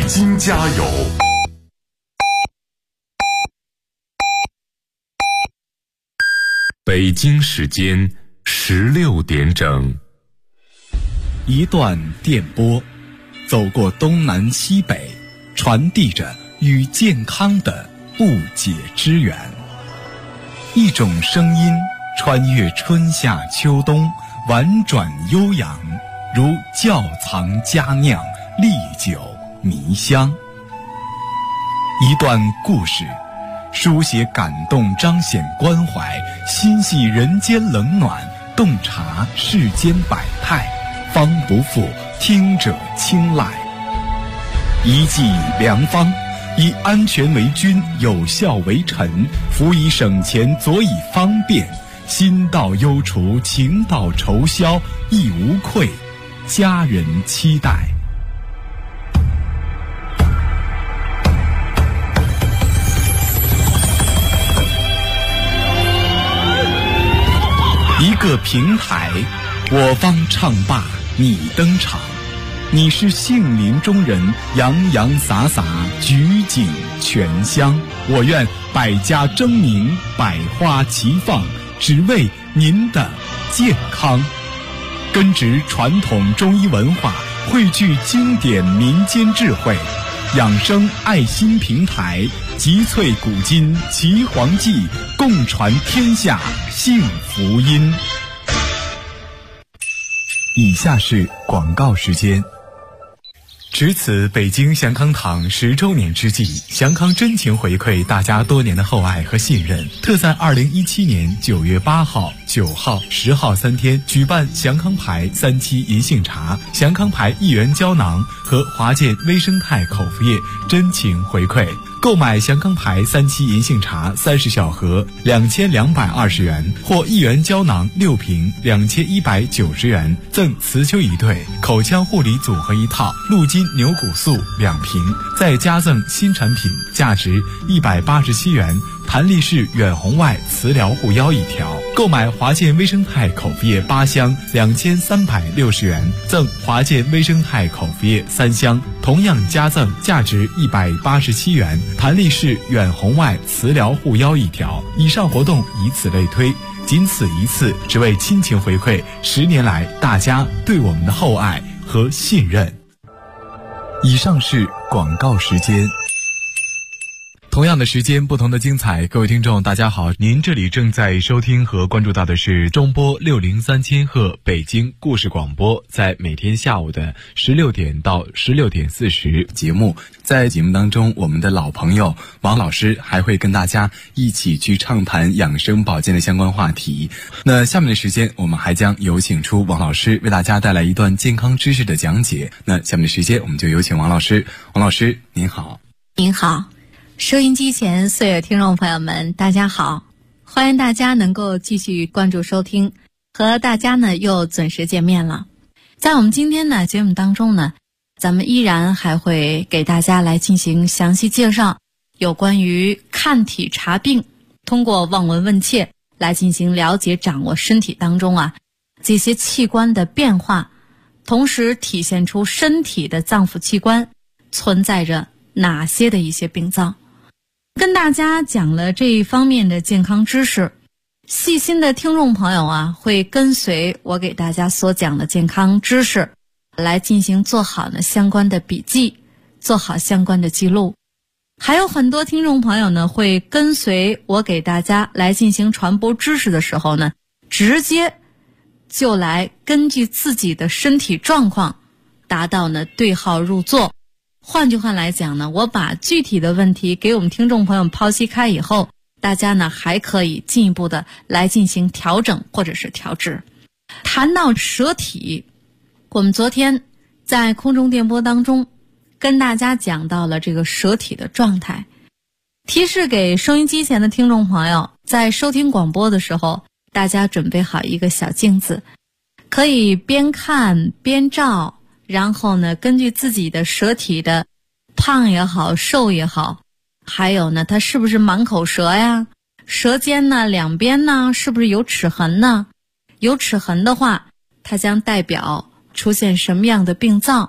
京加油！北京时间16点整。 一段电波，走过东南西北，传递着与健康的不解之缘。一种声音穿越春夏秋冬，婉转悠扬，如窖藏佳酿，历久弥香。一段故事，书写感动，彰显关怀，心系人间冷暖，洞察世间百态，方不负听者青睐。一剂良方，以安全为君，有效为臣，辅以省钱，佐以方便，心到忧除，情到愁消，亦无愧，家人期待。一个平台，我方唱罢你登场，你是杏林中人，洋洋洒洒，举景全香。我愿百家争鸣，百花齐放，只为您的健康。根植传统中医文化，汇聚经典民间智慧，养生爱心平台，集萃古今奇黄记，共传天下幸福音。以下是广告时间。值此北京祥康堂10周年之际，祥康真情回馈大家多年的厚爱和信任，特在2017年9月8号、9号、10号3天举办祥康牌3期银杏茶、祥康牌1元胶囊和华健微生态口服液真情回馈。购买祥康牌3期银杏茶30小盒2220元，或1元胶囊6瓶2190元，赠雌丘1对，口腔护理组合1套，鹿筋牛骨素2瓶，再加赠新产品价值187元，弹力式远红外磁疗护腰1条。购买华健微生态口服液8箱2360元，赠华健微生态口服液3箱，同样加赠价值187元，弹力式远红外磁疗护腰1条。以上活动以此类推，仅此一次，只为亲情回馈10年来大家对我们的厚爱和信任。以上是广告时间。同样的时间，不同的精彩。各位听众大家好，您这里正在收听和关注到的是中波603千赫北京故事广播，在每天下午的16点到16点40节目。在节目当中，我们的老朋友王老师还会跟大家一起去畅谈养生保健的相关话题。那下面的时间，我们还将有请出王老师为大家带来一段健康知识的讲解。那下面的时间，我们就有请王老师。王老师您好。 您好，收音机前所有听众朋友们大家好，欢迎大家能够继续关注收听，和大家呢又准时见面了。在我们今天的节目当中呢，咱们依然还会给大家来进行详细介绍有关于看体查病，通过望闻问切来进行了解掌握身体当中这些器官的变化，同时体现出身体的脏腑器官存在着哪些的一些病灶。跟大家讲了这一方面的健康知识，细心的听众朋友会跟随我给大家所讲的健康知识来进行做好呢相关的笔记，做好相关的记录。还有很多听众朋友呢会跟随我给大家来进行传播知识的时候呢，直接就来根据自己的身体状况达到呢对号入座。换句话来讲呢，我把具体的问题给我们听众朋友剖析开以后，大家呢还可以进一步的来进行调整或者是调治。谈到舌体，我们昨天在空中电波当中跟大家讲到了这个舌体的状态，提示给收音机前的听众朋友，在收听广播的时候，大家准备好一个小镜子，可以边看边照，然后呢根据自己的舌体的胖也好瘦也好，还有呢它是不是满口舌呀，舌尖呢两边呢是不是有齿痕呢，有齿痕的话它将代表出现什么样的病灶，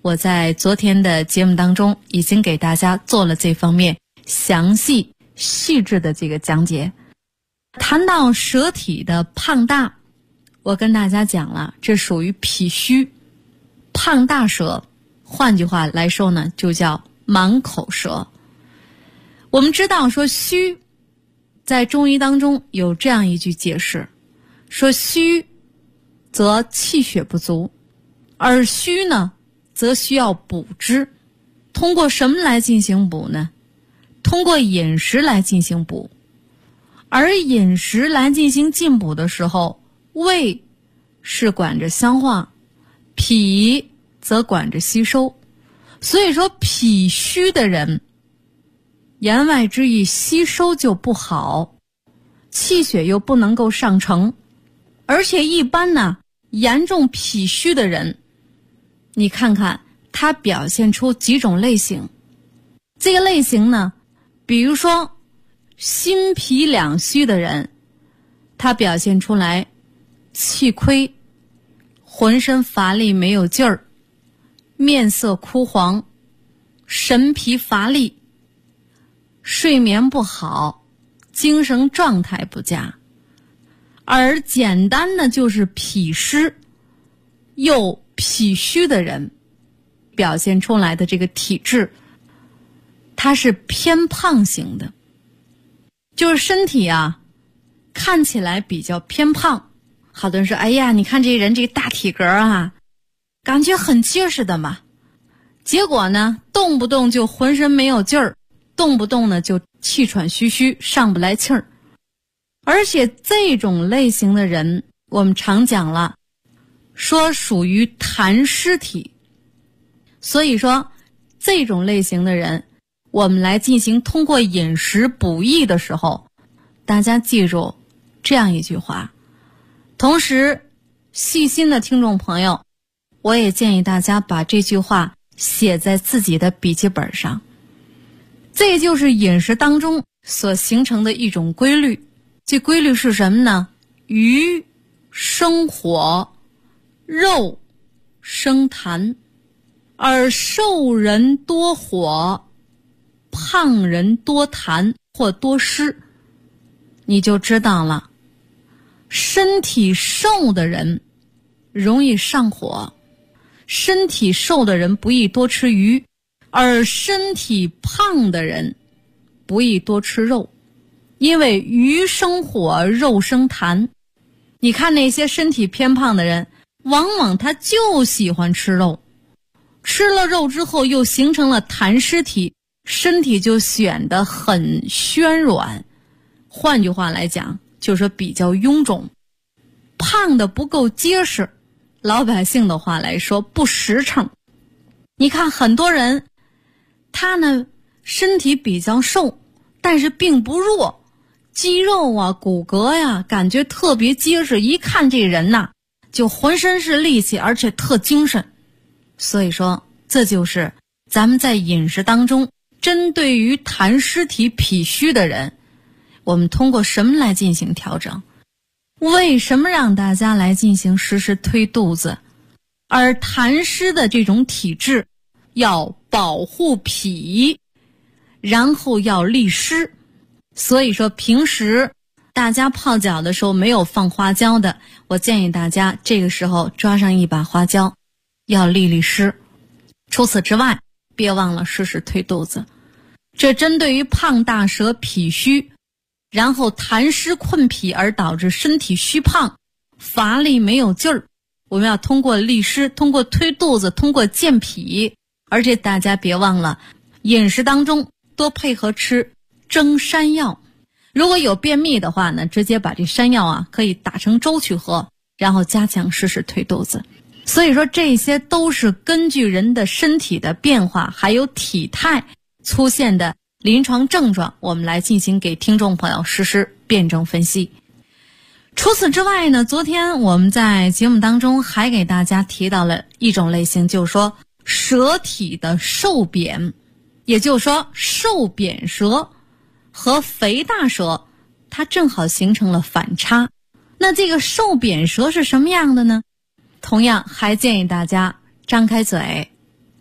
我在昨天的节目当中已经给大家做了这方面详细细致的这个讲解。谈到舌体的胖大，我跟大家讲了，这属于脾虚，胖大舌，换句话来说呢，就叫满口舌。我们知道说虚，在中医当中有这样一句解释，说虚则气血不足，而虚呢则需要补之。通过什么来进行补呢？通过饮食来进行补。而饮食来进行进补的时候，胃是管着消化，脾则管着吸收。所以说脾虚的人，言外之意吸收就不好，气血又不能够上承。而且一般呢，严重脾虚的人，你看看他表现出几种类型。这个类型呢，比如说心脾两虚的人，他表现出来气亏，浑身乏力没有劲儿，面色枯黄，神疲乏力，睡眠不好，精神状态不佳。而简单的就是脾湿又脾虚的人表现出来的这个体质，它是偏胖型的，就是身体啊看起来比较偏胖。好多人说，哎呀，你看这人这大体格啊，感觉很结实的嘛，结果呢动不动就浑身没有劲儿，动不动呢就气喘吁吁，上不来气儿。而且这种类型的人，我们常讲了，说属于痰湿体。所以说这种类型的人，我们来进行通过饮食补益的时候，大家记住这样一句话。同时细心的听众朋友，我也建议大家把这句话写在自己的笔记本上。这就是饮食当中所形成的一种规律。这规律是什么呢？鱼生火，肉生痰，而瘦人多火，胖人多痰或多湿。你就知道了，身体瘦的人容易上火，身体瘦的人不宜多吃鱼，而身体胖的人不宜多吃肉。因为鱼生火，肉生痰。你看那些身体偏胖的人，往往他就喜欢吃肉，吃了肉之后又形成了痰湿体，身体就显得很暄软。换句话来讲，就是比较臃肿，胖的不够结实，老百姓的话来说不实诚。你看很多人，他呢身体比较瘦，但是并不弱，肌肉啊骨骼呀感觉特别结实，一看这人呐就浑身是力气，而且特精神。所以说这就是咱们在饮食当中针对于痰湿体脾虚的人，我们通过什么来进行调整？为什么让大家来进行实时推肚子？而痰湿的这种体质要保护脾，然后要利湿。所以说平时大家泡脚的时候没有放花椒的，我建议大家这个时候抓上一把花椒，要利利湿。除此之外，别忘了实时推肚子。这针对于胖大舌脾虚，然后痰湿困脾而导致身体虚胖，乏力没有劲儿，我们要通过利湿，通过推肚子，通过健脾。而且大家别忘了饮食当中多配合吃蒸山药。如果有便秘的话呢，直接把这山药啊可以打成粥去喝，然后加强实时推肚子。所以说这些都是根据人的身体的变化还有体态出现的临床症状，我们来进行给听众朋友实施辩证分析。除此之外呢，昨天我们在节目当中还给大家提到了一种类型，就是说舌体的瘦扁。也就是说瘦扁舌和肥大舌它正好形成了反差。那这个瘦扁舌是什么样的呢？同样还建议大家张开嘴，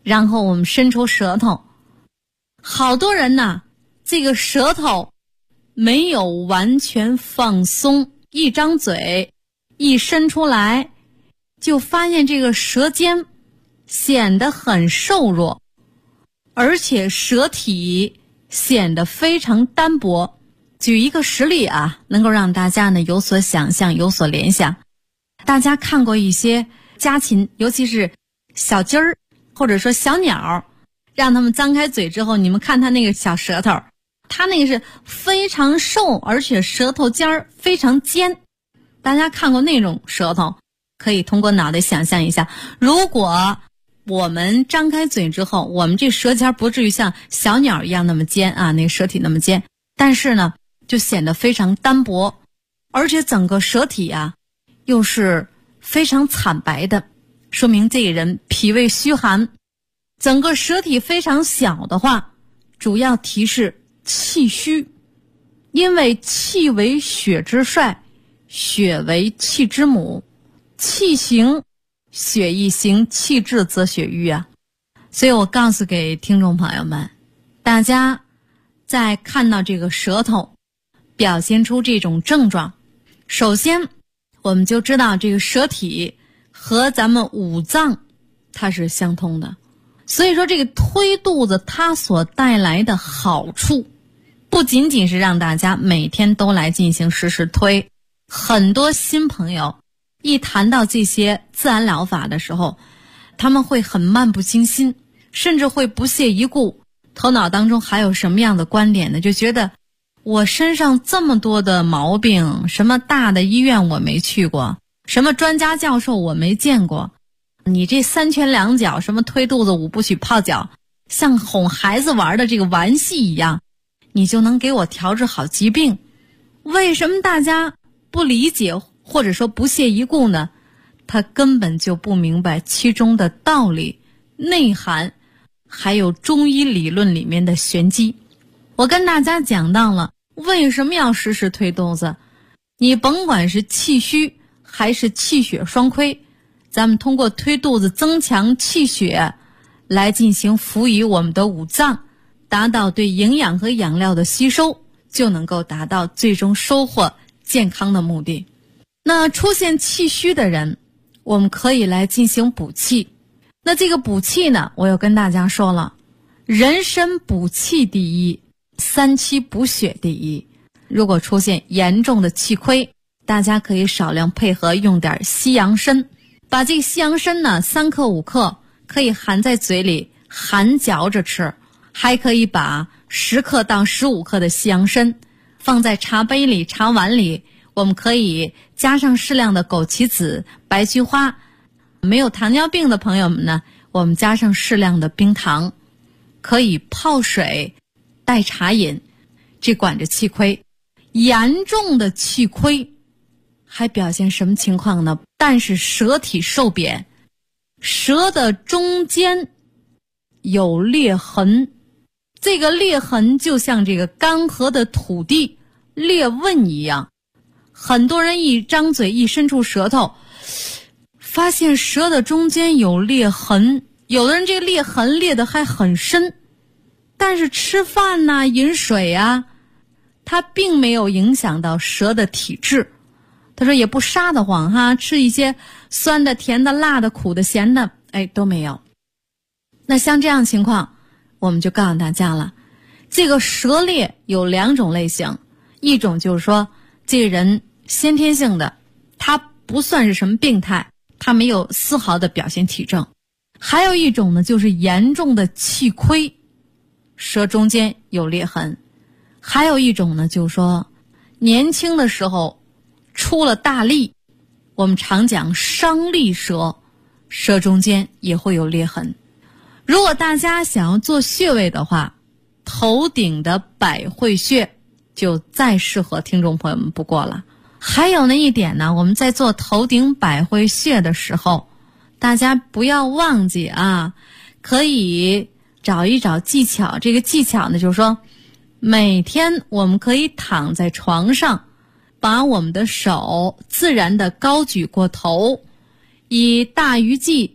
然后我们伸出舌头。好多人呢，这个舌头没有完全放松，一张嘴一伸出来，就发现这个舌尖显得很瘦弱，而且舌体显得非常单薄。举一个实例啊，能够让大家呢有所想象，有所联想。大家看过一些家禽，尤其是小鸡儿或者说小鸟，让它们张开嘴之后，你们看它那个小舌头，它那个是非常瘦，而且舌头尖儿非常尖。大家看过那种舌头，可以通过脑袋想象一下，如果我们张开嘴之后，我们这舌尖不至于像小鸟一样那么尖啊，那个舌体那么尖，但是呢就显得非常单薄，而且整个舌体啊又是非常惨白的，说明这个人脾胃虚寒。整个舌体非常小的话，主要提示气虚，因为气为血之帅，血为气之母，气行血一行，气滞则血瘀啊。所以我告诉给听众朋友们，大家在看到这个舌头表现出这种症状，首先我们就知道这个舌体和咱们五脏它是相通的。所以说这个推肚子它所带来的好处，不仅仅是让大家每天都来进行实时推。很多新朋友一谈到这些自然疗法的时候，他们会很漫不经心，甚至会不屑一顾，头脑当中还有什么样的观点呢？就觉得我身上这么多的毛病，什么大的医院我没去过，什么专家教授我没见过，你这三拳两脚，什么推肚子五部曲泡脚，像哄孩子玩的这个玩戏一样，你就能给我调治好疾病？为什么大家不理解或者说不屑一顾呢？他根本就不明白其中的道理、内涵，还有中医理论里面的玄机。我跟大家讲到了为什么要实时推肚子，你甭管是气虚还是气血双亏，咱们通过推肚子增强气血来进行辅以我们的五脏，达到对营养和养料的吸收，就能够达到最终收获健康的目的。那出现气虚的人，我们可以来进行补气。那这个补气呢，我又跟大家说了，人参补气第一，三七补血第一。如果出现严重的气亏，大家可以少量配合用点西洋参，把这个西洋参呢3克5克可以含在嘴里含嚼着吃，还可以把10克到15克的西洋参放在茶杯里茶碗里，我们可以加上适量的枸杞子、白菊花。没有糖尿病的朋友们呢，我们加上适量的冰糖，可以泡水代茶饮，这管着气亏。严重的气亏还表现什么情况呢？但是舌体受扁，舌的中间有裂痕，这个裂痕就像这个干涸的土地裂纹一样。很多人一张嘴一伸出舌头，发现舌的中间有裂痕，有的人这个裂痕裂得还很深，但是吃饭呐、饮水啊，它并没有影响到舌的体质。他说也不杀得慌哈，吃一些酸的、甜的、辣的、苦的、咸的，都没有。那像这样情况，我们就告诉大家了，这个舌裂有2种类型，一种就是说这个人先天性的，他不算是什么病态，他没有丝毫的表现体征。还有一种呢，就是严重的气亏，舌中间有裂痕。还有一种呢，就是说年轻的时候出了大力，我们常讲伤力舌，舌中间也会有裂痕。如果大家想要做穴位的话，头顶的百会穴就再适合听众朋友们不过了。还有那一点呢，我们在做头顶百会穴的时候，大家不要忘记啊，可以找一找技巧。这个技巧呢，就是说每天我们可以躺在床上，把我们的手自然的高举过头，以大鱼际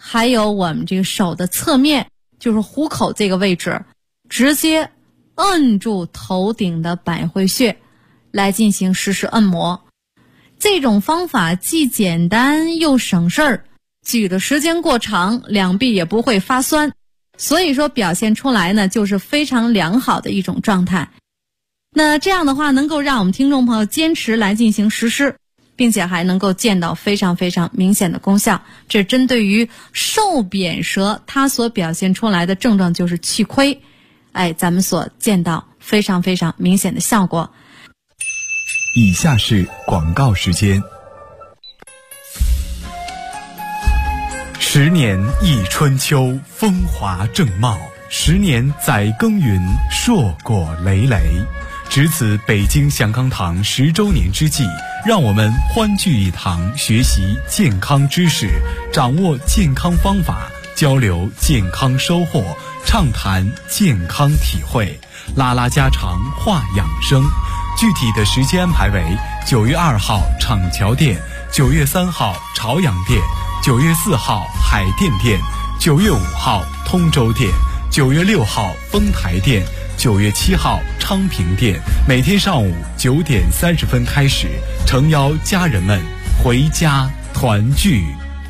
还有我们这个手的侧面，就是虎口这个位置，直接摁住头顶的百会穴来进行实时按摩。这种方法既简单又省事儿，举的时间过长，两臂也不会发酸，所以说表现出来呢就是非常良好的一种状态。那这样的话能够让我们听众朋友坚持来进行实施，并且还能够见到非常非常明显的功效。这针对于瘦扁舌它所表现出来的症状就是气亏，咱们所见到非常非常明显的效果。 以下是广告时间。10年忆春秋，风华正茂；10年载耕耘，硕果累累。值此北京祥康堂10周年之际，让我们欢聚一堂，学习健康知识，掌握健康方法，交流健康收获，畅谈健康体会，拉拉家常，话养生。具体的时间安排为9月2号厂桥店，9月3号朝阳店，9月4号海淀店，9月5号通州店，9月6号丰台店，9月7号昌平店。每天上午9点30分开始，诚邀家人们回家团聚。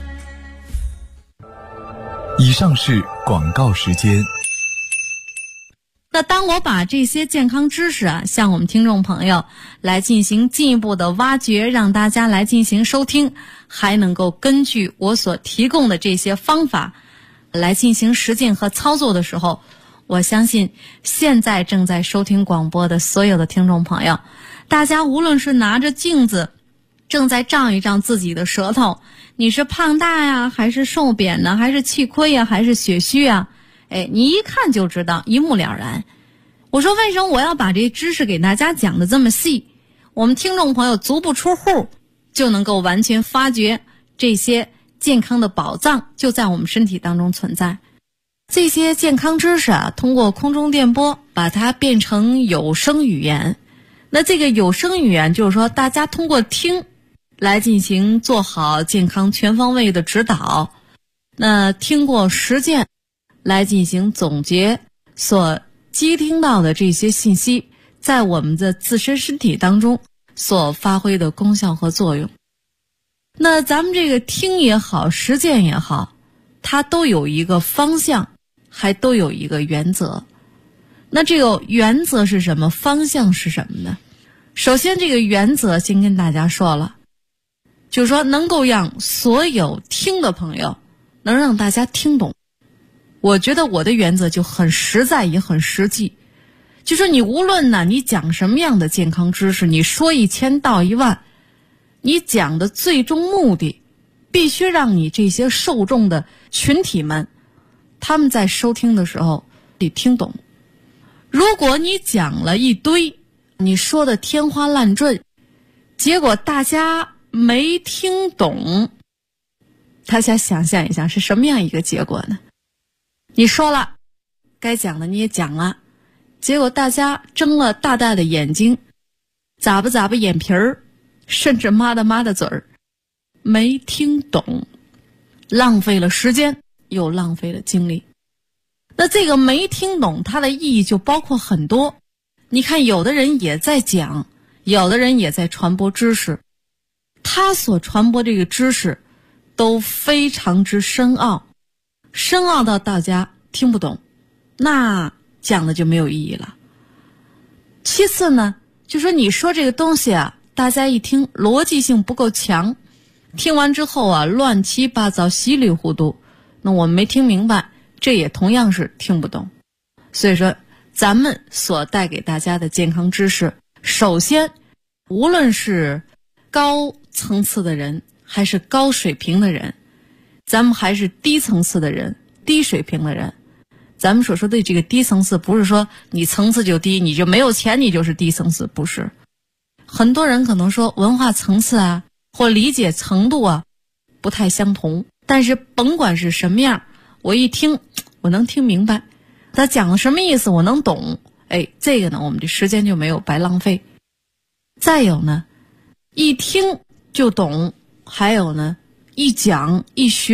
以上是广告时间。 那当我把这些健康知识向我们听众朋友来进行进一步的挖掘，让大家来进行收听，还能够根据我所提供的这些方法来进行实践和操作的时候，我相信现在正在收听广播的所有的听众朋友，大家无论是拿着镜子正在照一照自己的舌头，你是胖大呀，还是瘦扁呢，还是气亏呀，还是血虚啊，你一看就知道，一目了然。我说为什么我要把这知识给大家讲的这么细？我们听众朋友足不出户就能够完全发掘这些健康的宝藏就在我们身体当中存在。这些健康知识通过空中电波把它变成有声语言。那这个有声语言就是说大家通过听来进行做好健康全方位的指导，那听过实践来进行总结所接听到的这些信息在我们的自身身体当中所发挥的功效和作用。那咱们这个听也好，实践也好，它都有一个方向，还都有一个原则。那这个原则是什么？方向是什么呢？首先这个原则先跟大家说了，就是说能够让所有听的朋友能让大家听懂。我觉得我的原则就很实在也很实际，就说你无论你讲什么样的健康知识，你说1000道10000，你讲的最终目的必须让你这些受众的群体们他们在收听的时候得听懂。如果你讲了一堆，你说的天花乱坠，结果大家没听懂，大家想象一下是什么样一个结果呢？你说了，该讲的你也讲了，结果大家睁了大大的眼睛，咂巴眼皮儿，甚至抹的嘴儿，没听懂，浪费了时间，又浪费了精力。那这个没听懂，它的意义就包括很多。你看，有的人也在讲，有的人也在传播知识，他所传播这个知识都非常之深奥，深奥到大家听不懂，那讲的就没有意义了。其次呢，就说你说这个东西大家一听逻辑性不够强，听完之后乱七八糟稀里糊涂，那我们没听明白，这也同样是听不懂。所以说咱们所带给大家的健康知识，首先无论是高层次的人还是高水平的人，咱们还是低层次的人，低水平的人，咱们所说的这个低层次不是说你层次就低，你就没有钱你就是低层次，不是。很多人可能说文化层次或理解程度不太相同，但是甭管是什么样，我一听我能听明白他讲了什么意思，我能懂，这个呢我们这时间就没有白浪费。再有呢，一听就懂，还有呢一讲一学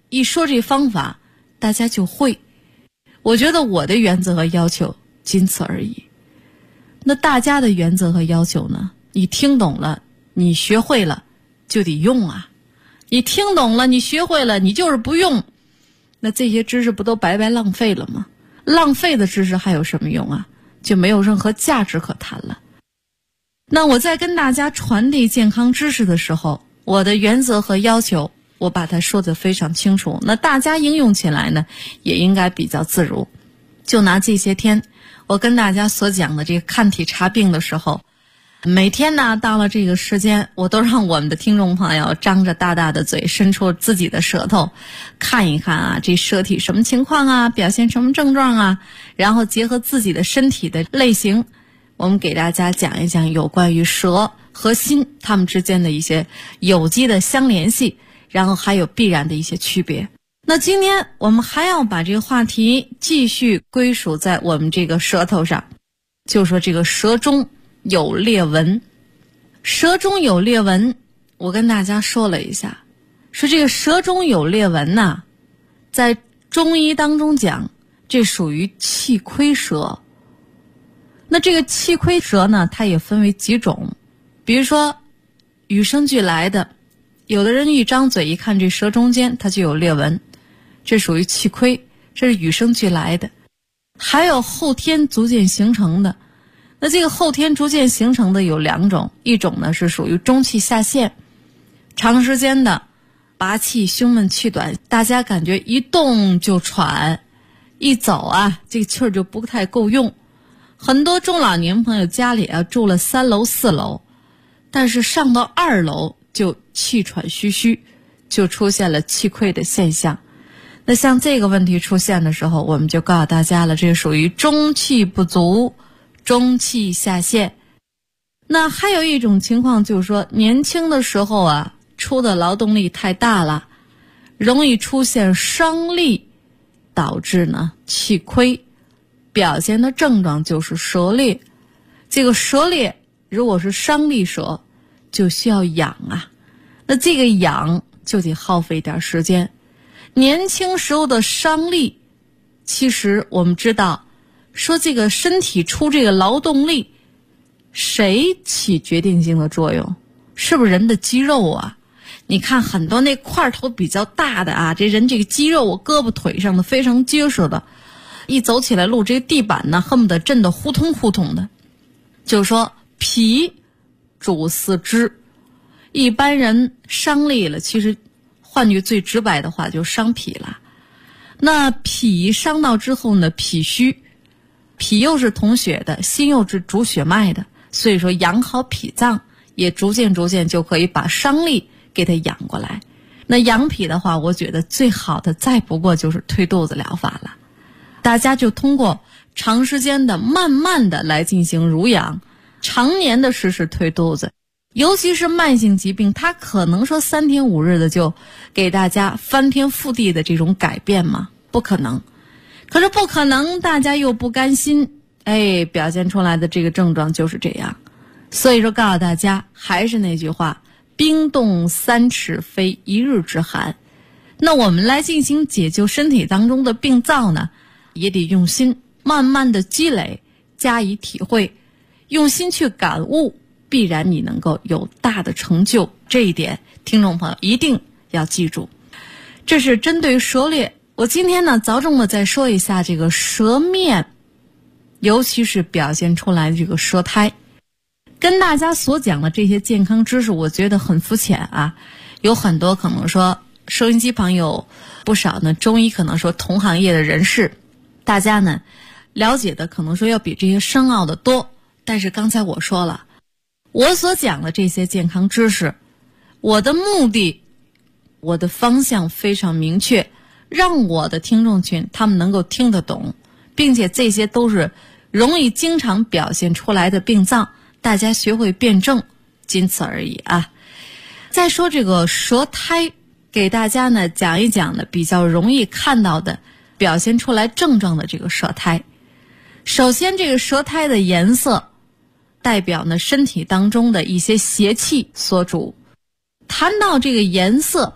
一说这方法，大家就会。我觉得我的原则和要求仅此而已。那大家的原则和要求呢？你听懂了，你学会了，就得用啊。你听懂了，你学会了，你就是不用，那这些知识不都白白浪费了吗？浪费的知识还有什么用啊？就没有任何价值可谈了。那我在跟大家传递健康知识的时候，我的原则和要求我把它说得非常清楚，那大家应用起来呢也应该比较自如。就拿这些天我跟大家所讲的这个看体查病的时候，每天呢到了这个时间，我都让我们的听众朋友张着大大的嘴，伸出自己的舌头看一看啊，这舌体什么情况啊，表现什么症状啊，然后结合自己的身体的类型，我们给大家讲一讲有关于舌和心它们之间的一些有机的相联系，然后还有必然的一些区别。那今天我们还要把这个话题继续归属在我们这个舌头上，就说这个舌中有裂纹。舌中有裂纹，我跟大家说了一下，说这个舌中有裂纹呐，在中医当中讲，这属于气亏舌。那这个气亏舌呢，它也分为几种，比如说与生俱来的，有的人一张嘴一看这舌中间它就有裂纹，这属于气亏，这是与生俱来的。还有后天逐渐形成的，那这个后天逐渐形成的有两种，一种呢是属于中气下陷，长时间的拔气胸闷气短，大家感觉一动就喘，一走啊这个气儿就不太够用。很多中老年朋友家里啊住了3楼4楼，但是上到2楼就气喘吁吁，就出现了气亏的现象。那像这个问题出现的时候，我们就告诉大家了，这属于中气不足，中气下陷。那还有一种情况就是说，年轻的时候啊出的劳动力太大了，容易出现伤力，导致呢气亏，表现的症状就是舌裂。这个舌裂如果是伤力舌，就需要养啊，那这个养就得耗费点时间。年轻时候的伤力，其实我们知道说这个身体出这个劳动力，谁起决定性的作用？是不是人的肌肉啊？你看很多那块头比较大的啊，这人这个肌肉我胳膊腿上的非常结实的，一走起来路这个地板呢恨不得震得呼通呼通的。就是说脾主四肢，一般人伤力了，其实换句最直白的话就伤脾了。那脾伤到之后呢，脾虚，脾又是统血的，心又是主血脉的，所以说养好脾脏也逐渐就可以把伤力给它养过来。那养脾的话，我觉得最好的再不过就是推肚子疗法了。大家就通过长时间的慢慢的来进行濡养，常年的实施推肚子，尤其是慢性疾病，它可能说3天5日的就给大家翻天覆地的这种改变吗？不可能。可是不可能，大家又不甘心，表现出来的这个症状就是这样。所以说告诉大家，还是那句话，冰冻3尺非1日之寒。那我们来进行解救身体当中的病灶呢，也得用心，慢慢的积累，加以体会，用心去感悟，必然你能够有大的成就。这一点听众朋友一定要记住。这是针对舌裂。我今天呢着重的再说一下这个舌面，尤其是表现出来的这个舌苔。跟大家所讲的这些健康知识我觉得很肤浅啊，有很多可能说收音机朋友不少呢，中医可能说同行业的人士，大家呢了解的可能说要比这些深奥的多。但是刚才我说了，我所讲的这些健康知识，我的目的，我的方向非常明确，让我的听众群他们能够听得懂，并且这些都是容易经常表现出来的病脏，大家学会辩证，仅此而已啊。再说这个舌苔，给大家呢讲一讲的比较容易看到的表现出来症状的这个舌苔。首先这个舌苔的颜色代表呢身体当中的一些邪气所主。谈到这个颜色，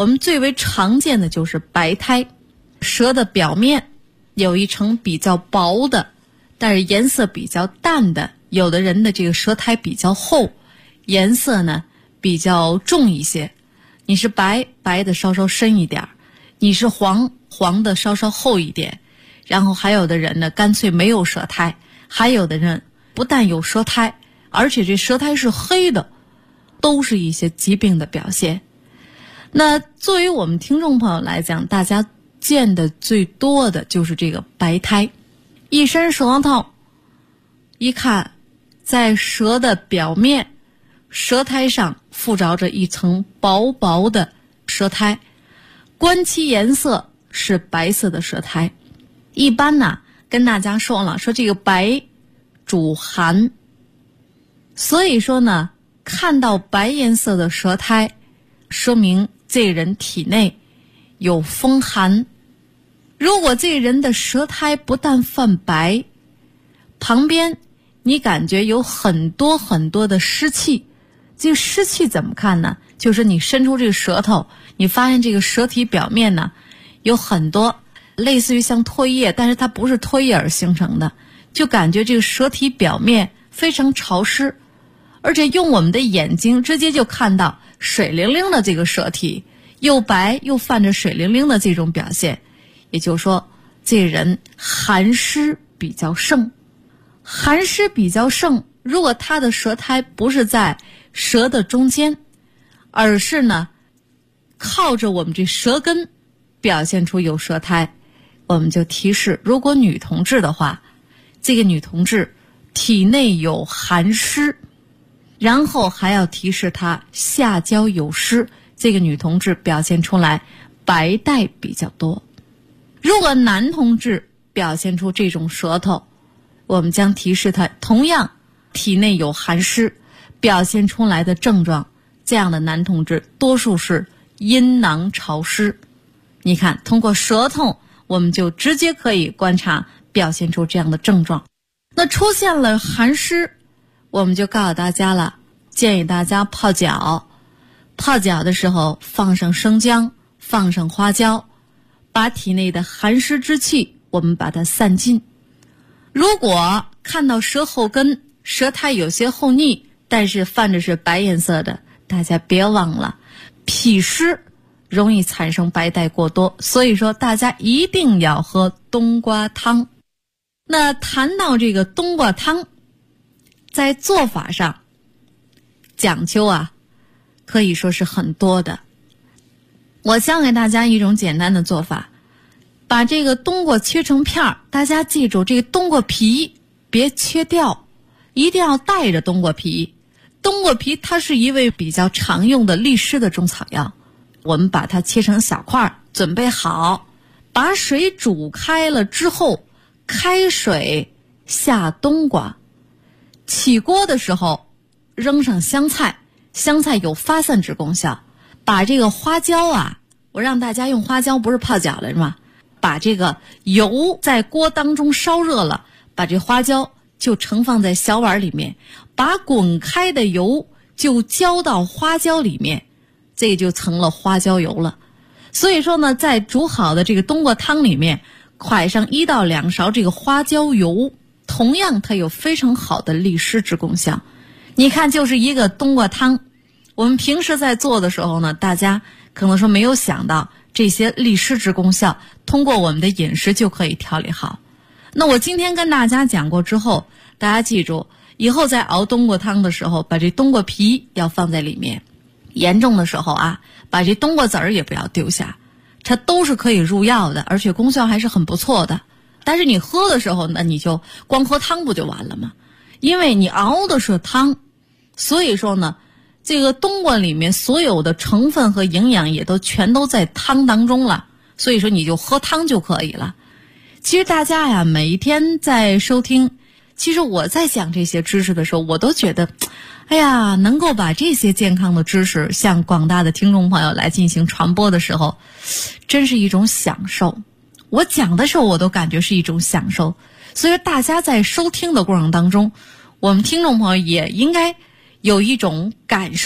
我们最为常见的就是白苔。舌的表面有一层比较薄的，但是颜色比较淡的，有的人的这个舌苔比较厚，颜色呢比较重一些。你是白的稍稍深一点，你是黄的稍稍厚一点。然后还有的人呢干脆没有舌苔，还有的人不但有舌苔，而且这舌苔是黑的，都是一些疾病的表现。那作为我们听众朋友来讲，大家见的最多的就是这个白苔。一伸舌头一看，在舌的表面，舌苔上附着着一层薄薄的舌苔，观其颜色是白色的舌苔。一般呢跟大家说了，说这个白主寒，所以说呢看到白颜色的舌苔，说明这个人体内有风寒。如果这个人的舌苔不但泛白，旁边你感觉有很多很多的湿气。这个湿气怎么看呢？就是你伸出这个舌头，你发现这个舌体表面呢有很多类似于像唾液，但是它不是唾液而形成的，就感觉这个舌体表面非常潮湿，而且用我们的眼睛直接就看到水灵灵的这个舌体，又白又泛着水灵灵的这种表现。也就是说这人寒湿比较盛。寒湿比较盛，如果他的舌苔不是在舌的中间，而是呢靠着我们这舌根表现出有舌苔，我们就提示，如果女同志的话，这个女同志体内有寒湿，然后还要提示她下焦有湿，这个女同志表现出来白带比较多。如果男同志表现出这种舌头，我们将提示他同样体内有寒湿，表现出来的症状，这样的男同志多数是阴囊潮湿。你看通过舌头我们就直接可以观察表现出这样的症状。那出现了寒湿，我们就告诉大家了，建议大家泡脚。泡脚的时候放上生姜，放上花椒，把体内的寒湿之气我们把它散尽。如果看到舌后根舌苔有些厚腻，但是泛着是白颜色的，大家别忘了脾湿容易产生白带过多，所以说大家一定要喝冬瓜汤。那谈到这个冬瓜汤，在做法上讲究啊，可以说是很多的。我教给大家一种简单的做法，把这个冬瓜切成片儿，大家记住这个冬瓜皮别切掉，一定要带着冬瓜皮。冬瓜皮它是一味比较常用的利湿的中草药，我们把它切成小块，准备好，把水煮开了之后，开水下冬瓜，起锅的时候扔上香菜，香菜有发散之功效。把这个花椒啊，我让大家用花椒，不是泡脚了是吗？把这个油在锅当中烧热了，把这花椒就盛放在小碗里面，把滚开的油就浇到花椒里面，这就成了花椒油了。所以说呢，在煮好的这个冬瓜汤里面蒯上1到2勺这个花椒油，同样它有非常好的利湿之功效。你看就是一个冬瓜汤，我们平时在做的时候呢，大家可能说没有想到这些利湿之功效，通过我们的饮食就可以调理好。那我今天跟大家讲过之后，大家记住以后在熬冬瓜汤的时候，把这冬瓜皮要放在里面，严重的时候啊，把这冬瓜籽儿也不要丢下，它都是可以入药的，而且功效还是很不错的。但是你喝的时候呢，你就光喝汤不就完了吗？因为你熬的是汤，所以说呢，这个冬瓜里面所有的成分和营养也都全都在汤当中了，所以说你就喝汤就可以了。其实大家呀，每一天在收听，其实我在讲这些知识的时候，我都觉得哎呀，能够把这些健康的知识向广大的听众朋友来进行传播的时候，真是一种享受。我讲的时候我都感觉是一种享受，所以大家在收听的过程当中，我们听众朋友也应该有一种感受，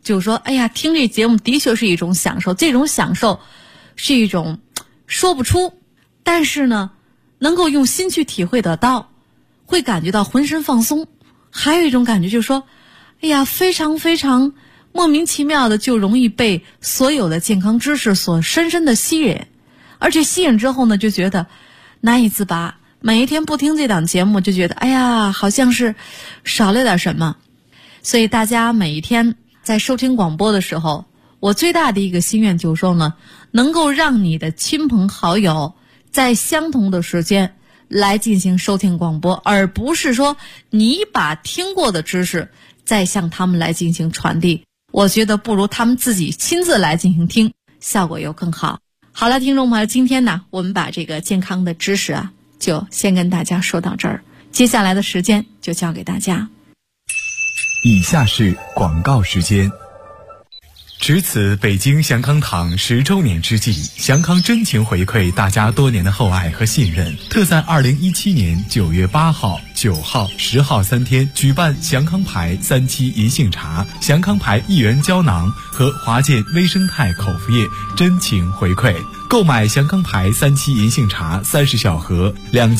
就是说，哎呀，听这节目的确是一种享受，这种享受是一种说不出，但是呢，能够用心去体会得到，会感觉到浑身放松。还有一种感觉就是说，哎呀，非常非常莫名其妙的就容易被所有的健康知识所深深的吸引，而且吸引之后呢，就觉得难以自拔。每一天不听这档节目，就觉得哎呀，好像是少了点什么。所以大家每一天在收听广播的时候，我最大的一个心愿就是说呢，能够让你的亲朋好友在相同的时间来进行收听广播，而不是说你把听过的知识再向他们来进行传递。我觉得不如他们自己亲自来进行听，效果又更好。好了，听众朋友，今天呢，我们把这个健康的知识啊，就先跟大家说到这儿，接下来的时间就交给大家。 以下是广告时间。值此北京祥康堂10周年之际，祥康真情回馈大家多年的厚爱和信任，特在2017年9月8号、9号、10号3天举办祥康牌3期银杏茶、祥康牌1元胶囊和华健微生态口服液真情回馈。购买祥康牌3期银杏茶30小盒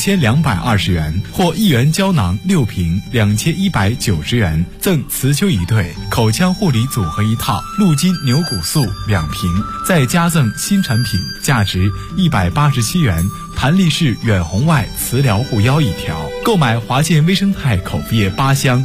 2220元，或1元胶囊6瓶2190元，赠雌丘1对，口腔护理组合1套，鹿筋牛骨素2瓶，再加赠新产品价值187元，弹力式远红外磁疗护腰1条。购买华健微生态口服液8箱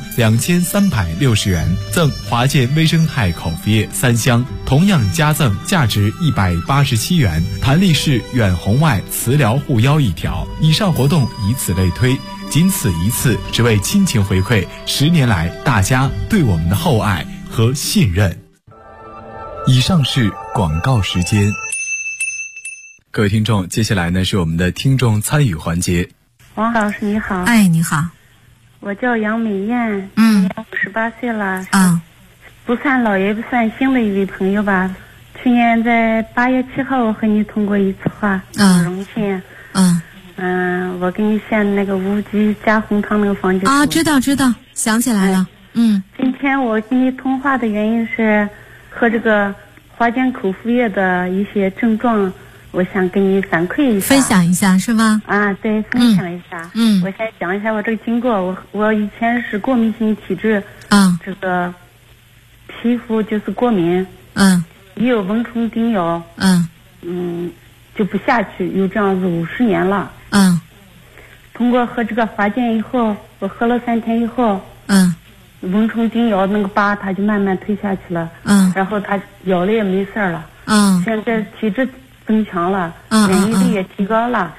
2360元，赠华健微生态口服液3箱，同样加赠价值187元，弹力式远红外磁疗护腰1条。以上活动以此类推，仅此一次，只为亲情回馈10年来大家对我们的厚爱和信任。以上是广告时间。各位听众，接下来呢是我们的听众参与环节。 王老师你好。 哎，你好。 我叫杨美艳，58岁了，不算老也不算新的一位朋友吧。去年在8月7号，我和你通过一次话，很荣幸。我给你献那个无极加红糖那个方剂啊， 知道，想起来了。 今天我跟你通话的原因是和这个华健口服液的一些症状，我想跟你反馈一下， 分享一下是吧？ 对，分享一下。我先讲一下我这个经过。我以前是过敏性体质，这个皮肤就是过敏，也有蚊虫叮咬，就不下去，有这样子50年了。通过喝这个华健以后，我喝了3天以后，蚊虫叮咬那个疤它就慢慢退下去了，然后它咬了也没事了。现在体质增强了，免疫力也提高了。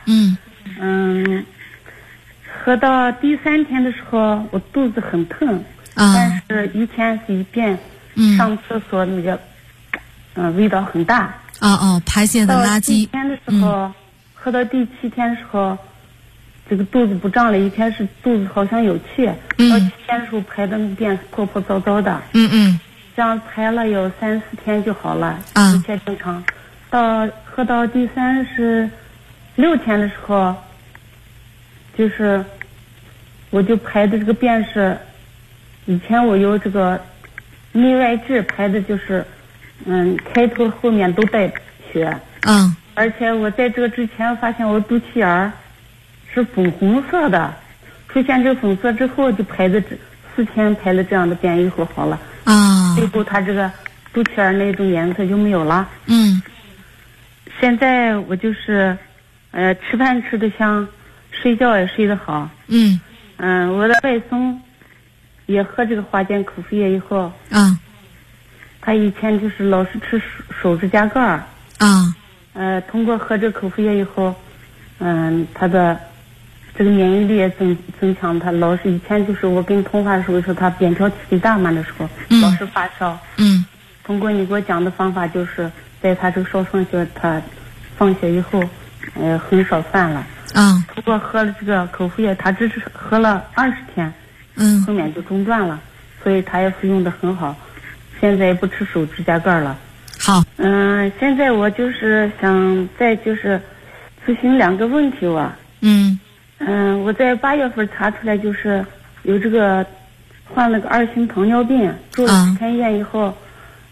喝到第3天的时候，我肚子很疼，但是一天是一遍，上厕所那个味道很大。 排泄的垃圾。 到第7天的时候，喝到第7天的时候，这个肚子不胀了，一开始肚子好像有气，到7天的时候排的便是破破糟糟的。这样排了有3-4天就好了，一切正常。喝到第36天的时候，就是我就排的这个便是，以前我有这个内外痔排的就是开头后面都带血，而且我在这个之前发现我肚脐眼是粉红色的，出现这个粉色之后就排的4天排了这样的便以后好了，最后它这个肚脐眼那种颜色就没有了。现在我就是吃饭吃得香，睡觉也睡得好。我的外孙也喝这个华健口服液以后，他以前就是老是吃手指甲盖通过喝这个口服液以后，他的这个免疫力也增强。他老是以前就是我跟你通话的时候说他扁桃体大嘛的时候，老是发烧。通过你给我讲的方法，就是在他这个烧上学，他放学以后很少犯了。通过喝了这个口服液，他只是喝了20天，后面就中断了，所以他也服用的很好，现在也不吃手指甲盖了。 好。 现在我就是想再就是咨询2个问题我。我在8月份查出来就是有这个患了个2型糖尿病，住了10天医院以后，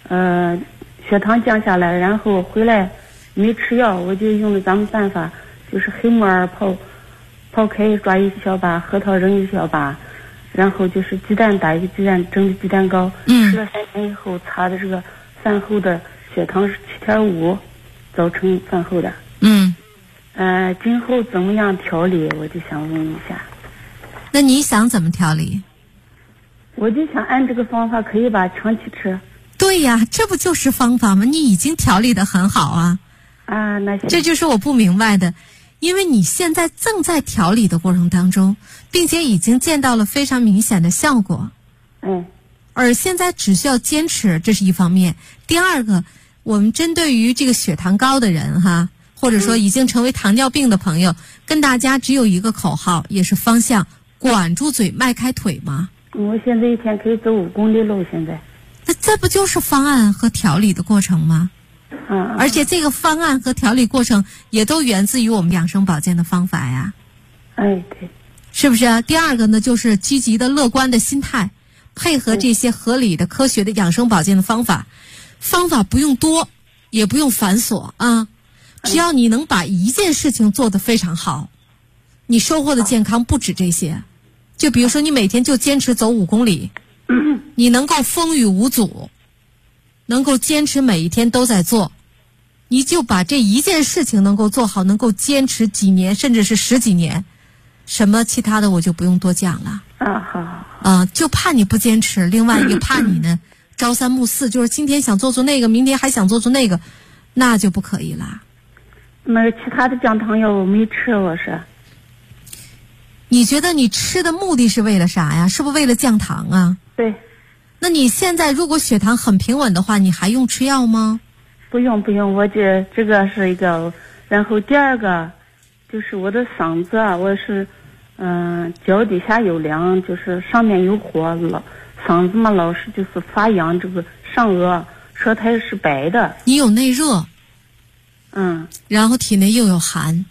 血糖降下来，然后回来没吃药，我就用的咱们办法，就是黑木耳泡开抓一小把，核桃扔一小把，然后就是鸡蛋打一个鸡蛋蒸的鸡蛋糕，吃了3天以后查的这个饭后的血糖是7.5，早晨饭后的。今后怎么样调理，我就想问一下。 那你想怎么调理？ 我就想按这个方法可以吧，长期吃。 对呀，这不就是方法吗？你已经调理得很好啊。 那行。 这就是我不明白的，因为你现在正在调理的过程当中，并且已经见到了非常明显的效果。而现在只需要坚持，这是一方面。第二个，我们针对于这个血糖高的人哈，或者说已经成为糖尿病的朋友，跟大家只有一个口号，也是方向：管住嘴，迈开腿嘛。 我现在一天可以走5公里路，现在。 那这不就是方案和调理的过程吗？而且这个方案和调理过程也都源自于我们养生保健的方法呀。 对。 是不是？第二个呢，就是积极的乐观的心态，配合这些合理的科学的养生保健的方法。方法不用多，也不用繁琐啊，只要你能把一件事情做得非常好，你收获的健康不止这些。就比如说你每天就坚持走5公里，你能够风雨无阻，能够坚持每一天都在做，你就把这一件事情能够做好，能够坚持几年甚至是10几年，什么其他的我就不用多讲了。 好。 就怕你不坚持，另外也怕你呢朝三暮四，就是今天想做那个，明天还想做那个，那就不可以了。 那其他的降糖药我没吃，我是。 你觉得你吃的目的是为了啥呀？是不是为了降糖啊？ 对。 那你现在如果血糖很平稳的话，你还用吃药吗？ 不用，我这个是一个。然后第二个就是我的嗓子啊，我是脚底下有凉，就是上面有火，嗓子嘛老是就是发痒，这个上颚舌苔是白的。 你有内热。然后体内又有寒。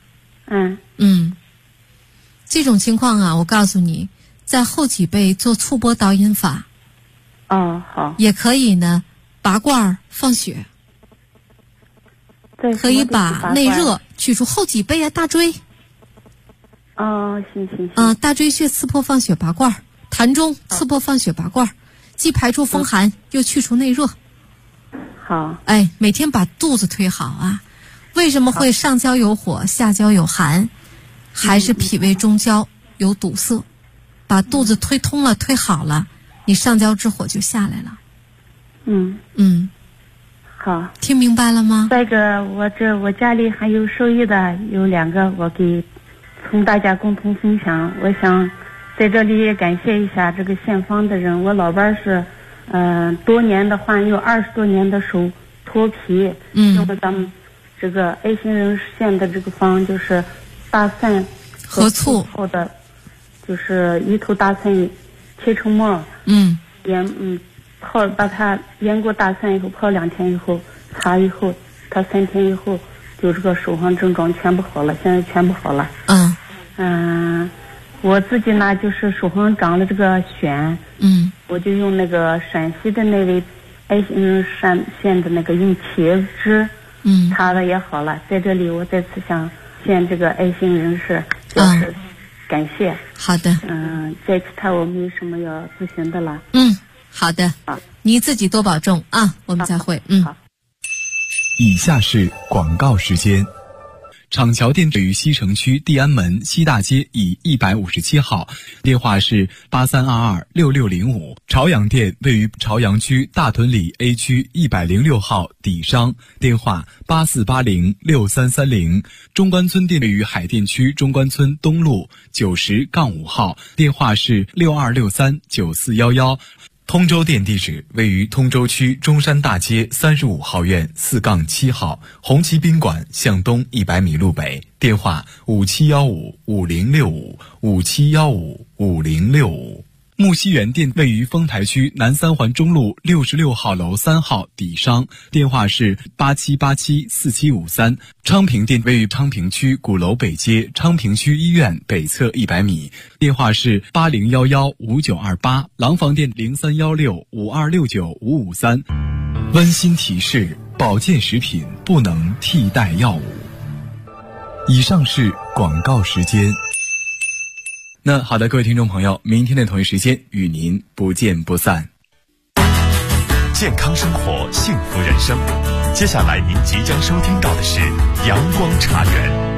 这种情况啊，我告诉你，在后脊背做促波导引法。 好。 也可以呢，拔罐放血。可以把内热去除，后脊背啊，大椎。 行。 大椎穴刺破放血拔罐，膻中刺破放血拔罐，既排出风寒，又去除内热。 好。 每天把肚子推好啊。为什么会上焦有火，下焦有寒？还是脾胃中焦有堵塞，把肚子推通了，推好了，你上焦之火就下来了。 好， 听明白了吗？ 再一个，我家里还有受益的有2个，我给从大家共同分享。我想在这里也感谢一下这个献方的人。我老伴是多年的患有20多年的手脱皮，用了咱们这个爱心人士献的这个方，就是大蒜和醋泡的，就是一头大蒜切成末，把它腌过大蒜以后泡2天以后擦以后，它3天以后就这个手上症状全部好了，现在全部好了。我自己呢就是手上长了这个癣，我就用那个陕西的那位爱心人士献的那个用茄子汁，擦的也好了。在这里我再次向献这个爱心人士表示感谢。 好的。 在其他我没什么要咨询的了。 好的。你自己多保重啊，我们再会。 以下是广告时间。厂桥店位于西城区地安门西大街以157号，电话是83226605。朝阳店位于朝阳区大屯里 A 区106号底商，电话84806330。中关村店位于海淀区中关村东路90-5号，电话是62639411。通州店地址位于通州区中山大街35号院4-7号，红旗宾馆向东100米路北，电话57155065，57155065。木樨园店位于丰台区南三环中路66号楼3号底商，电话是87874753。昌平店位于昌平区鼓楼北街昌平区医院北侧100米，电话是80115928。廊坊店031652695553。 温馨提示：保健食品不能替代药物。以上是广告时间。那好的，各位听众朋友，明天的同一时间与您不见不散。 健康生活，幸福人生。接下来您即将收听到的是阳光茶园。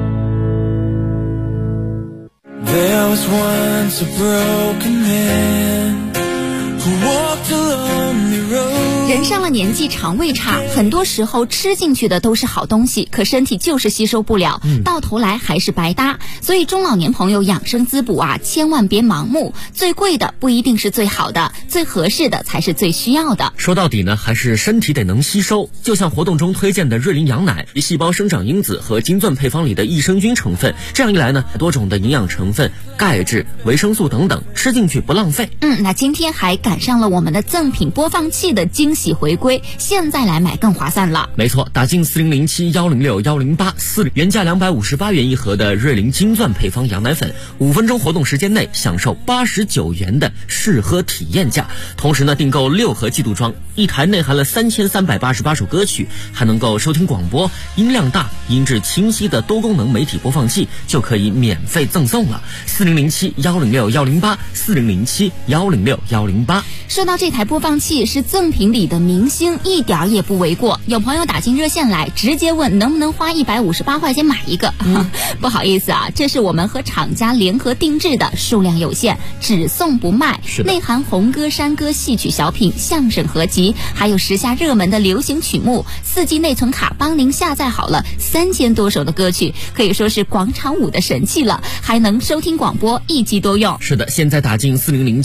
There was once a broken man who walked a lonely road. 人上了年纪，肠胃差，很多时候吃进去的都是好东西，可身体就是吸收不了，到头来还是白搭。所以中老年朋友养生滋补啊，千万别盲目。最贵的不一定是最好的，最合适的才是最需要的。 说到底呢，还是身体得能吸收。就像活动中推荐的瑞林羊奶，细胞生长因子和金钻配方里的益生菌成分，这样一来呢，多种的营养成分、钙质、维生素等等，吃进去不浪费。 那今天还赶上了我们的赠品播放器的惊喜回归，现在来买更划算了。 没错，打进4007106108，原价258元一盒的瑞林金钻配方羊奶粉，5分钟活动时间内享受89元的试喝体验价。同时呢，订购6盒季度装，一台内含了3388首歌曲，还能够收听广播，音量大、音质清晰的多功能媒体播放器就可以免费赠送了。4007106108，4007106108。 说到这台播放器是赠品里的明星，一点也不为过。有朋友打进热线来，直接问能不能花158块钱买一个。不好意思啊，这是我们和厂家联合定制的，数量有限，只送不卖。内含红歌、山歌、戏曲小品、相声合集，还有时下热门的流行曲目。4G 内存卡帮您下载好了3000多首的歌曲，可以说是广场舞的神器了，还能收听广播，一机多用。 是的，现在打进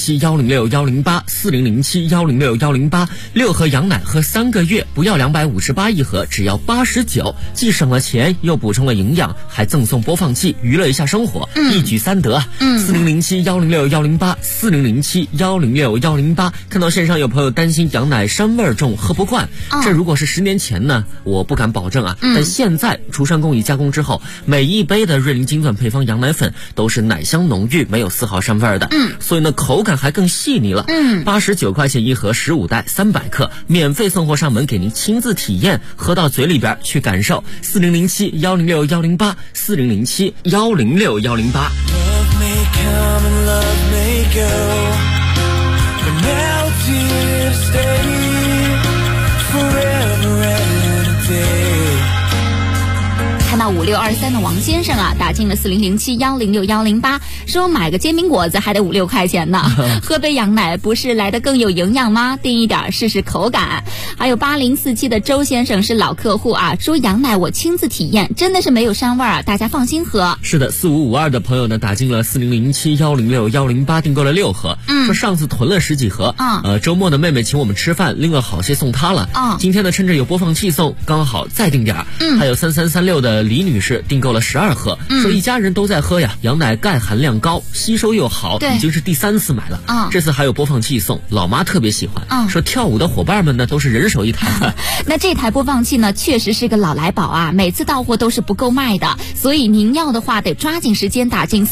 4007106108，4007106108，6盒羊奶喝3个月，不要258一盒，只要89，既省了钱又补充了营养，还赠送播放器，娱乐一下生活，一举三得。4007106108，4007106108。看到线上有朋友担心羊奶膻味重，喝不惯，这如果是10年前呢，我不敢保证啊，但现在除山工艺加工之后，每一杯的瑞林金钻配方羊奶粉都是奶香浓郁，没有丝毫膻味的，所以呢口感还更细腻了。89块钱一盒，15袋300克，免费送货上门，给您亲自体验，喝到嘴里边去感受。4007106108，4007106108。 Love may come and love may go, but now it's here to stay forever and a day. 看到5623的王先生啊，打进了4007106108，说买个煎饼果子还得5-6块钱呢，喝杯羊奶不是来得更有营养吗？订一点试试口感。还有8047的周先生是老客户啊，说羊奶我亲自体验，真的是没有膻味啊，大家放心喝。 是的，4552的朋友呢打进了4007106108，订购了6盒，说上次囤了10几盒，周末的妹妹请我们吃饭，拎了好些送她了，今天呢趁着有播放器送，刚好再订点。还有3336的李女士订购了12盒，说一家人都在喝呀，羊奶钙含量高，吸收又好，已经是第3次买了，这次还有播放器送，老妈特别喜欢，说跳舞的伙伴们呢都是人手一台。 那这台播放器呢确实是个老来宝啊，每次到货都是不够卖的，所以您要的话得抓紧时间打进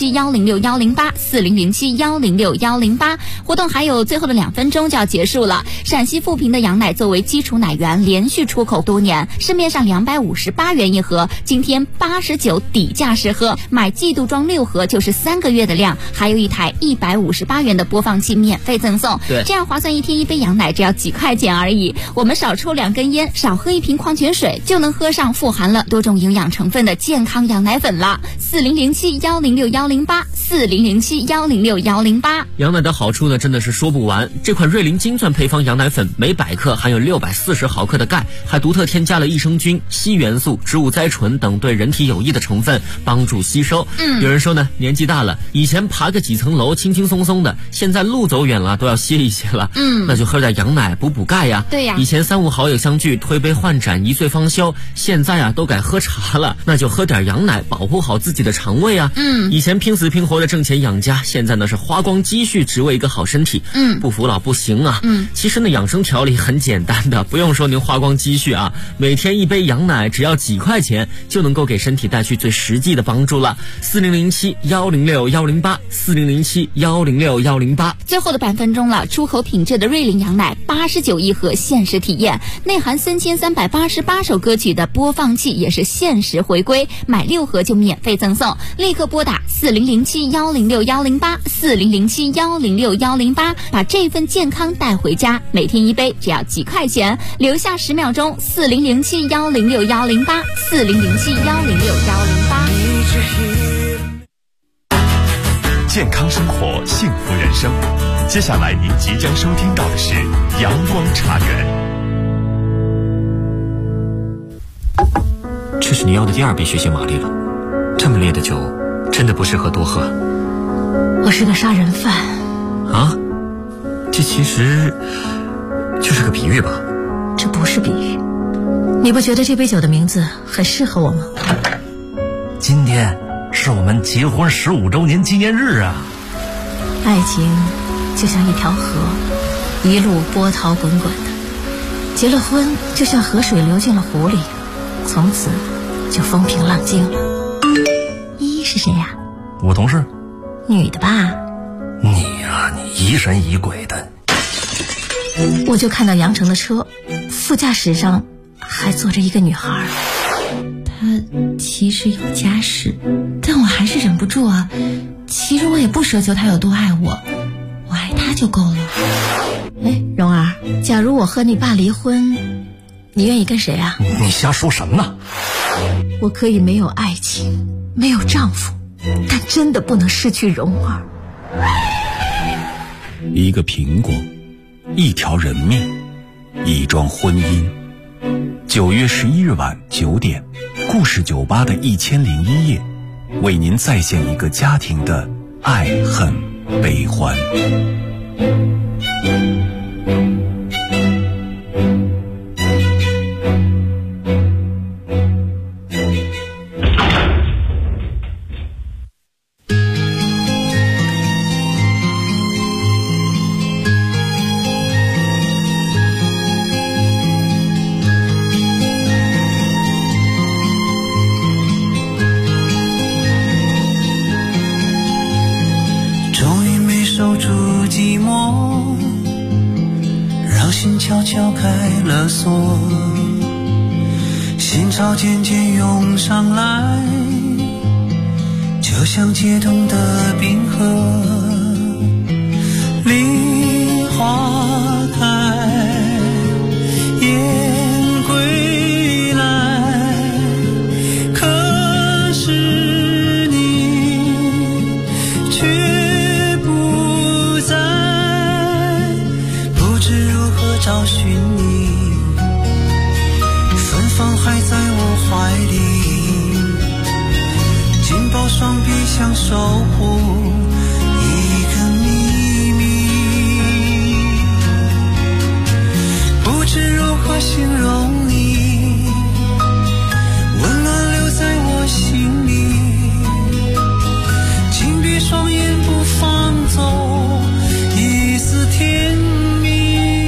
4007106108，4007106108。活动还有最后的2分钟就要结束了。陕西富平的羊奶作为基础奶源，连续出口多年，市面上258元一盒，今天89底价试喝，买季度装6盒就是3个月的量，还有一台158元的播放器免费赠送。 对， 这样划算，一天一杯羊奶只要几块钱而已。我们少抽2根烟，少喝1瓶矿泉水，就能喝上富含了多种营养成分的健康羊奶粉了。4007106108，4007106108。 羊奶的好处呢真的是说不完，这款瑞林金钻配方羊奶粉每100克含有640毫克的钙，还独特添加了益生菌、硒元素、植物甾醇等对人体有益的成分，帮助吸收。有人说呢，年纪大了，以前爬个几层楼轻轻松松的，现在路走远了都要歇一歇了，那就喝点羊奶补补钙呀。 对呀， 以前3、5好友相聚推杯换盏一醉方休，现在都改喝茶了，那就喝点羊奶保护好自己的肠胃啊。以前拼死拼活的挣钱养家，现在呢是花光积蓄只为一个好身体。不服老不行啊。其实呢养生调理很简单的，不用说您花光积蓄啊，每天1杯羊奶只要几块钱就能够给身体带去最实际的帮助了。4007106108， 107108108，4007106108。 最后的半分钟了，出口品质的瑞麟羊奶89一盒限时体验，内含3388首歌曲的播放器也是限时回归，买6盒就免费赠送，立刻拨打4007106108，4007106108，把这份健康带回家，每天1杯只要几块钱，留下10秒钟，4007106108，4007106108。 健康生活，幸福人生。接下来您即将收听到的是阳光茶园。 这是你要的第2杯血腥玛丽了，这么烈的酒真的不适合多喝。 我是个杀人犯啊，这其实就是个比喻吧？ 这不是比喻，你不觉得这杯酒的名字很适合我吗？ 今天是我们结婚15周年纪念日啊！ 爱情就像一条河，一路波涛滚滚的，结了婚就像河水流进了湖里，从此就风平浪静了。依依是谁呀？ 我同事。 女的吧？ 你呀，你疑神疑鬼的。 我就看到杨成的车，副驾驶上还坐着一个女孩。她其实有家室，但我还是忍不住啊。其实我也不奢求她有多爱我，我爱她就够了。哎，蓉儿，假如我和你爸离婚，你愿意跟谁啊？ 你瞎说什么呢？ 我可以没有爱情，没有丈夫，但真的不能失去蓉儿。 一个苹果，一条人命，一桩婚姻。9月11日晚9点，故事酒吧的1001夜，为您再现一个家庭的爱恨悲欢。 悄悄开了锁，心潮渐渐涌上来，就像解冻的冰河。梨花开，雁归来，可是你却不在，不知如何找寻你，芬芳还在我怀里，紧抱双臂想守护一个秘密，不知如何形容你，温暖留在我心里，紧闭双眼不放走一丝甜蜜。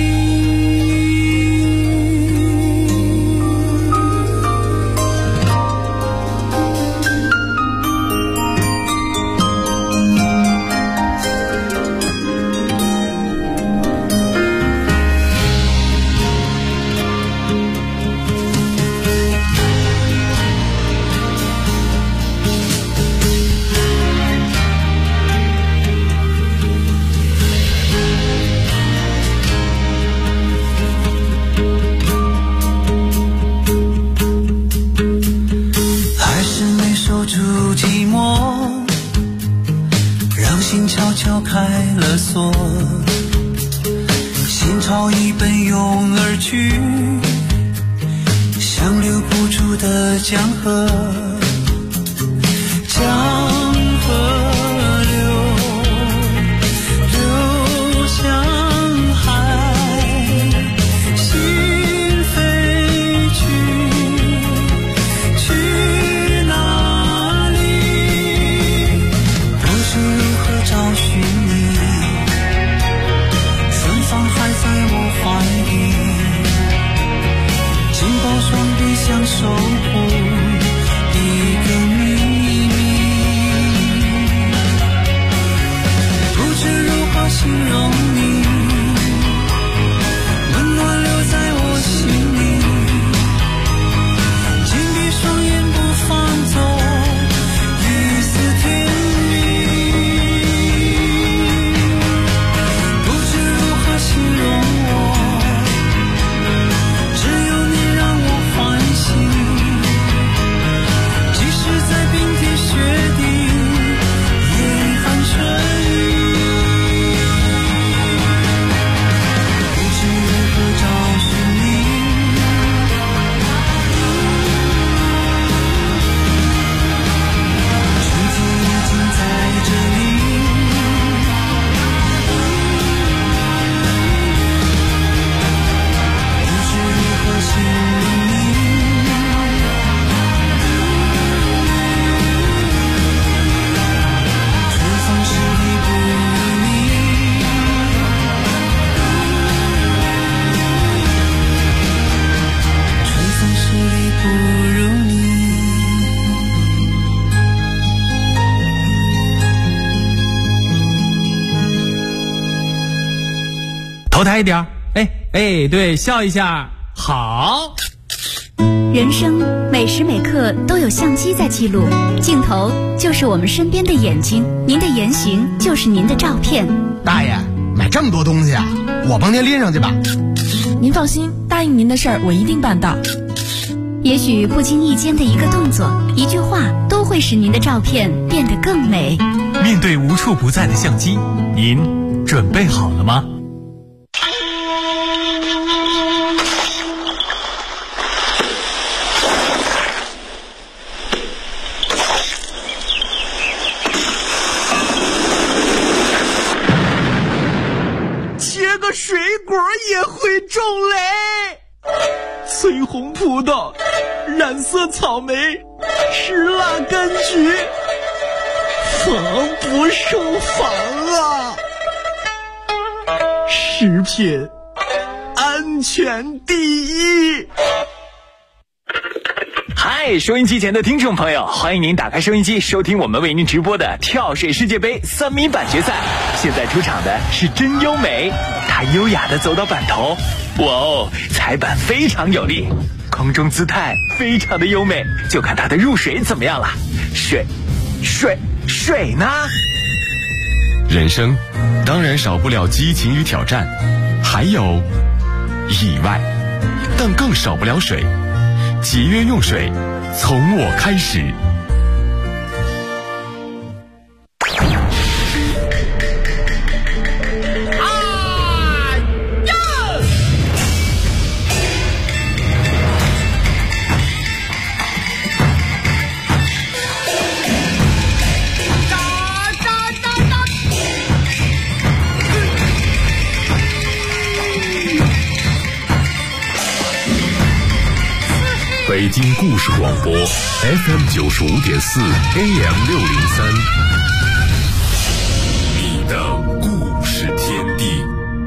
悄悄开了锁，心潮已奔涌而去，像留不住的江河，江河流向海，心飞去哪里？不知如何找寻你，芬芳还在我怀里，紧抱双臂想守护一个秘密， 形容你，温暖留在我心里，紧闭双眼不放走一丝甜蜜，不知如何形容我，只有你让我欢喜，即使在冰天雪地也含春雨，不知如何找寻你，春天已经在这里，不知如何形容你，春风十里不如你，春风十里不如你。 头抬一点，哎，对，笑一下，好。 人生每时每刻都有相机在记录，镜头就是我们身边的眼睛，您的言行就是您的照片。 大爷，买这么多东西啊，我帮您拎上去吧。 您放心，答应您的事儿我一定办到。 也许不经意间的一个动作、一句话，都会使您的照片变得更美。 面对无处不在的相机，您准备好了吗？ 切个水果也会中雷，翠红葡萄，染色草莓，石蜡柑橘，防不胜防啊！食品安全第一。 嗨，收音机前的听众朋友，欢迎您打开收音机，收听我们为您直播的跳水世界杯3米板决赛。现在出场的是真优美，她优雅地走到板头，哇哦，踩板非常有力，空中姿态非常的优美，就看她的入水怎么样了。水呢？ 人生当然少不了激情与挑战，还有意外，但更少不了水。节约用水，从我开始。北京故事广播 FM 95.4 AM 603，你的故事天地。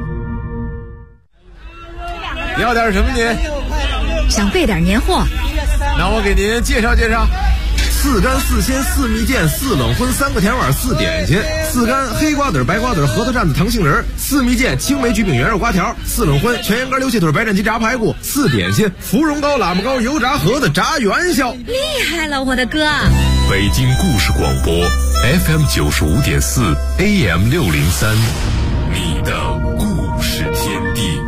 你要点什么您？ 想备点年货， 那我给您介绍介绍。4干4鲜4蜜饯4冷荤3个甜碗4点心，4干黑瓜子白瓜子核桃蘸子糖杏仁，4蜜饯青梅橘饼圆肉瓜条，4冷荤全羊肝溜气腿白斩鸡炸排骨，4点心芙蓉糕喇嘛糕油炸盒子炸元宵。 厉害了，我的哥！ 北京故事广播 FM 95.4 AM 603，你的故事天地。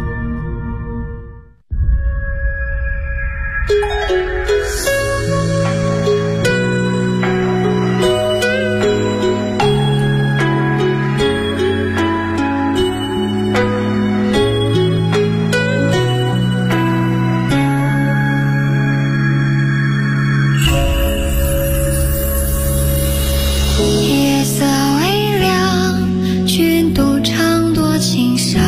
夜色微凉，君独唱多情深。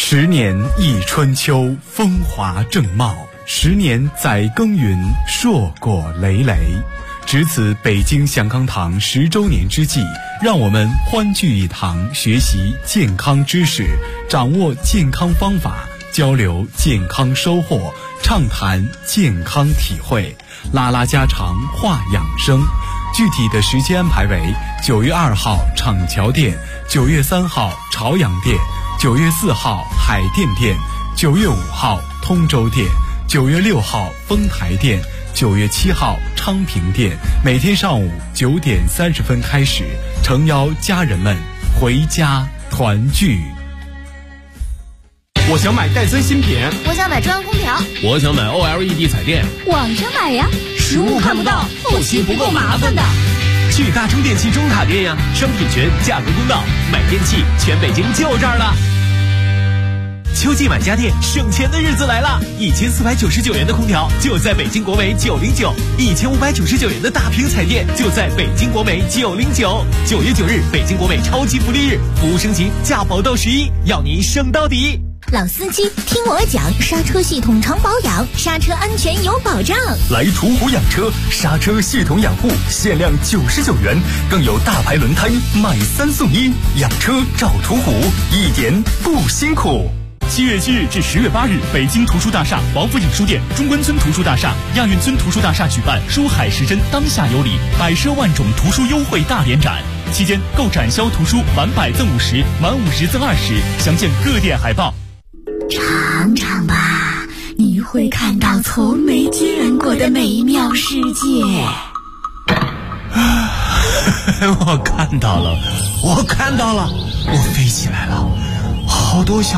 10年一春秋，风华正茂；10年载耕耘，硕果累累。值此北京祥康堂10周年之际，让我们欢聚一堂，学习健康知识，掌握健康方法，交流健康收获，畅谈健康体会，拉拉家常话养生。具体的时间安排为9月2号厂桥店，9月3号朝阳店，9月4号海淀店，9月5号通州店，9月6号丰台店，9月7号昌平店。每天上午9点30分开始，诚邀家人们回家团聚。 我想买戴森新品， 我想买中央空调， 我想买 OLED 彩电， 网上买呀，实物看不到，后期不够麻烦的。 去大中电器中塔店呀，商品全，价格公道，买电器全北京就这儿了。秋季买家电省钱的日子来了，1499元的空调就在北京国美909，1599元的大屏彩电就在北京国美909。9月9日，北京国美超级福利日，服务升级，价保到11，要你省到底。 老司机听我讲，刹车系统常保养，刹车安全有保障。 来途虎养车，刹车系统养护限量99元，更有大牌轮胎买3送1，养车找途虎，一点不辛苦。 7月7日至10月8日，北京图书大厦、王府井书店、中关村图书大厦、亚运村图书大厦举办书海时针当下有礼，百奢万种图书优惠大联展。期间购展销图书满100赠50，满50赠20，详见各店海报。 尝尝吧，你会看到从没见过的美妙世界。 我看到了，我飞起来了，好多小